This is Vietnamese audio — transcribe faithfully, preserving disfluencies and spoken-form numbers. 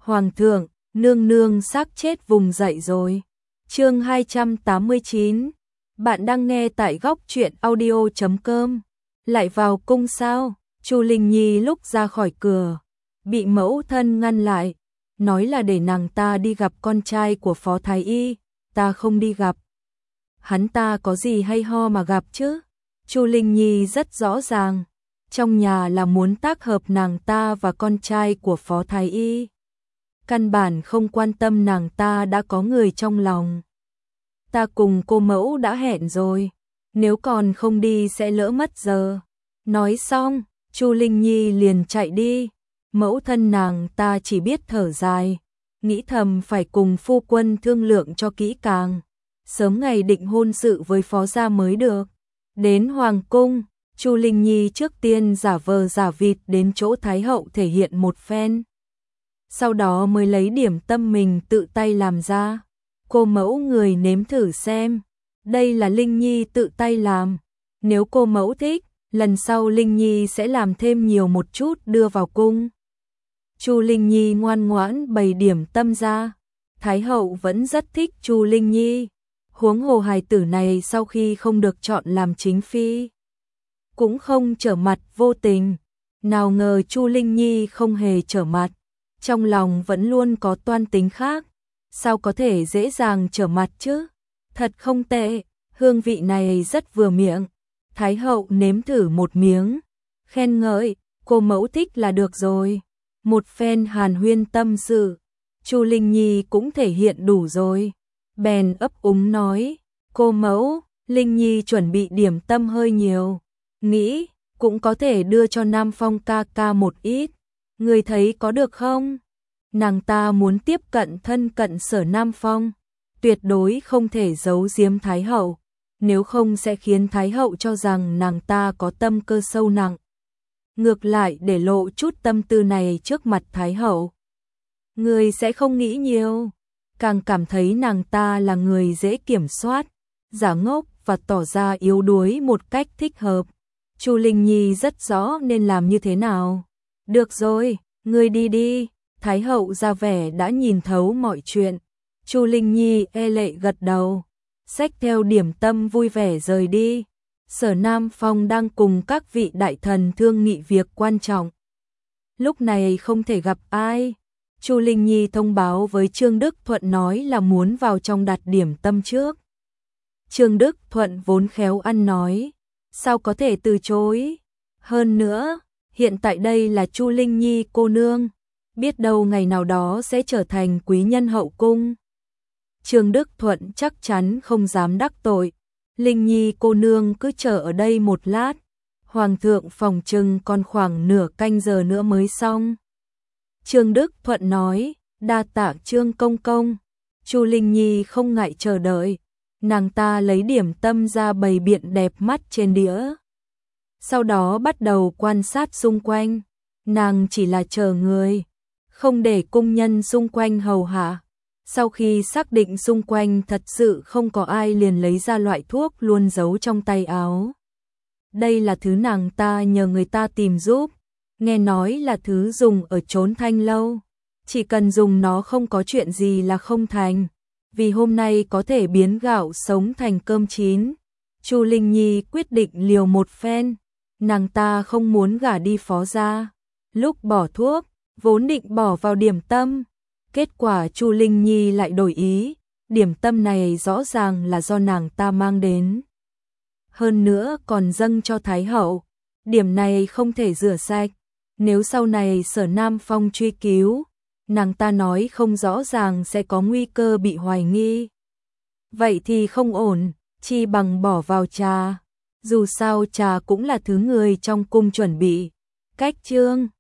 Hoàng thượng, nương nương xác chết vùng dậy rồi. Chương hai trăm tám mươi chín. Bạn đang nghe tại góc truyện audio chấm com. Lại vào cung sao? Chu Linh Nhi lúc ra khỏi cửa, bị mẫu thân ngăn lại, nói là để nàng ta đi gặp con trai của Phó Thái Y, ta không đi gặp. Hắn ta có gì hay ho mà gặp chứ? Chu Linh Nhi rất rõ ràng, trong nhà là muốn tác hợp nàng ta và con trai của Phó Thái Y. Căn bản không quan tâm nàng ta đã có người trong lòng. Ta cùng cô mẫu đã hẹn rồi, nếu còn không đi sẽ lỡ mất giờ. Nói xong, Chu Linh Nhi liền chạy đi. Mẫu thân nàng ta chỉ biết thở dài, nghĩ thầm phải cùng phu quân thương lượng cho kỹ càng, sớm ngày định hôn sự với phó gia mới được. Đến hoàng cung, Chu Linh Nhi trước tiên giả vờ giả vịt đến chỗ Thái hậu thể hiện một phen. Sau đó mới lấy điểm tâm mình tự tay làm ra. Cô mẫu người nếm thử xem, đây là Linh Nhi tự tay làm. Nếu cô mẫu thích, lần sau Linh Nhi sẽ làm thêm nhiều một chút đưa vào cung. Chu Linh Nhi ngoan ngoãn bày điểm tâm ra. Thái hậu vẫn rất thích Chu Linh Nhi. Huống hồ hài tử này sau khi không được chọn làm chính phi, cũng không trở mặt vô tình. Nào ngờ Chu Linh Nhi không hề trở mặt, trong lòng vẫn luôn có toan tính khác. Sao có thể dễ dàng trở mặt chứ? Thật không tệ, hương vị này rất vừa miệng. Thái hậu nếm thử một miếng, khen ngợi, cô mẫu thích là được rồi. Một phen hàn huyên tâm sự, Chu Linh Nhi cũng thể hiện đủ rồi. Bèn ấp úng nói, cô mẫu, Linh Nhi chuẩn bị điểm tâm hơi nhiều, nghĩ cũng có thể đưa cho Nam Phong ca ca một ít, người thấy có được không? Nàng ta muốn tiếp cận thân cận Sở Nam Phong, tuyệt đối không thể giấu giếm Thái hậu, nếu không sẽ khiến Thái hậu cho rằng nàng ta có tâm cơ sâu nặng. Ngược lại để lộ chút tâm tư này trước mặt Thái hậu, người sẽ không nghĩ nhiều, càng cảm thấy nàng ta là người dễ kiểm soát, giả ngốc và tỏ ra yếu đuối một cách thích hợp. Chu Linh Nhi rất rõ nên làm như thế nào. Được rồi, ngươi đi đi. Thái hậu ra vẻ đã nhìn thấu mọi chuyện. Chu Linh Nhi e lệ gật đầu, xách theo điểm tâm vui vẻ rời đi. Sở Nam Phong đang cùng các vị đại thần thương nghị việc quan trọng, lúc này không thể gặp ai. Chu Linh Nhi thông báo với Trương Đức Thuận nói là muốn vào trong đặt điểm tâm trước. Trương Đức Thuận vốn khéo ăn nói, sao có thể từ chối. Hơn nữa, hiện tại đây là Chu Linh Nhi cô nương, biết đâu ngày nào đó sẽ trở thành quý nhân hậu cung. Trương Đức Thuận chắc chắn không dám đắc tội. Linh Nhi cô nương cứ chờ ở đây một lát, Hoàng thượng phòng trừng còn khoảng nửa canh giờ nữa mới xong. Trương Đức Thuận nói, đa tạ Trương công công. Chu Linh Nhi không ngại chờ đợi, nàng ta lấy điểm tâm ra bày biện đẹp mắt trên đĩa. Sau đó bắt đầu quan sát xung quanh, nàng chỉ là chờ người, không để cung nhân xung quanh hầu hạ. Sau khi xác định xung quanh thật sự không có ai liền lấy ra loại thuốc luôn giấu trong tay áo. Đây là thứ nàng ta nhờ người ta tìm giúp, nghe nói là thứ dùng ở chốn Thanh lâu, chỉ cần dùng nó không có chuyện gì là không thành, vì hôm nay có thể biến gạo sống thành cơm chín. Chu Linh Nhi quyết định liều một phen, nàng ta không muốn gả đi phó gia. Lúc bỏ thuốc, vốn định bỏ vào điểm tâm, kết quả Chu Linh Nhi lại đổi ý, điểm tâm này rõ ràng là do nàng ta mang đến. Hơn nữa còn dâng cho Thái hậu, điểm này không thể rửa sạch, nếu sau này Sở Nam Phong truy cứu, nàng ta nói không rõ ràng sẽ có nguy cơ bị hoài nghi. Vậy thì không ổn, chi bằng bỏ vào trà, dù sao trà cũng là thứ người trong cung chuẩn bị. Cách chương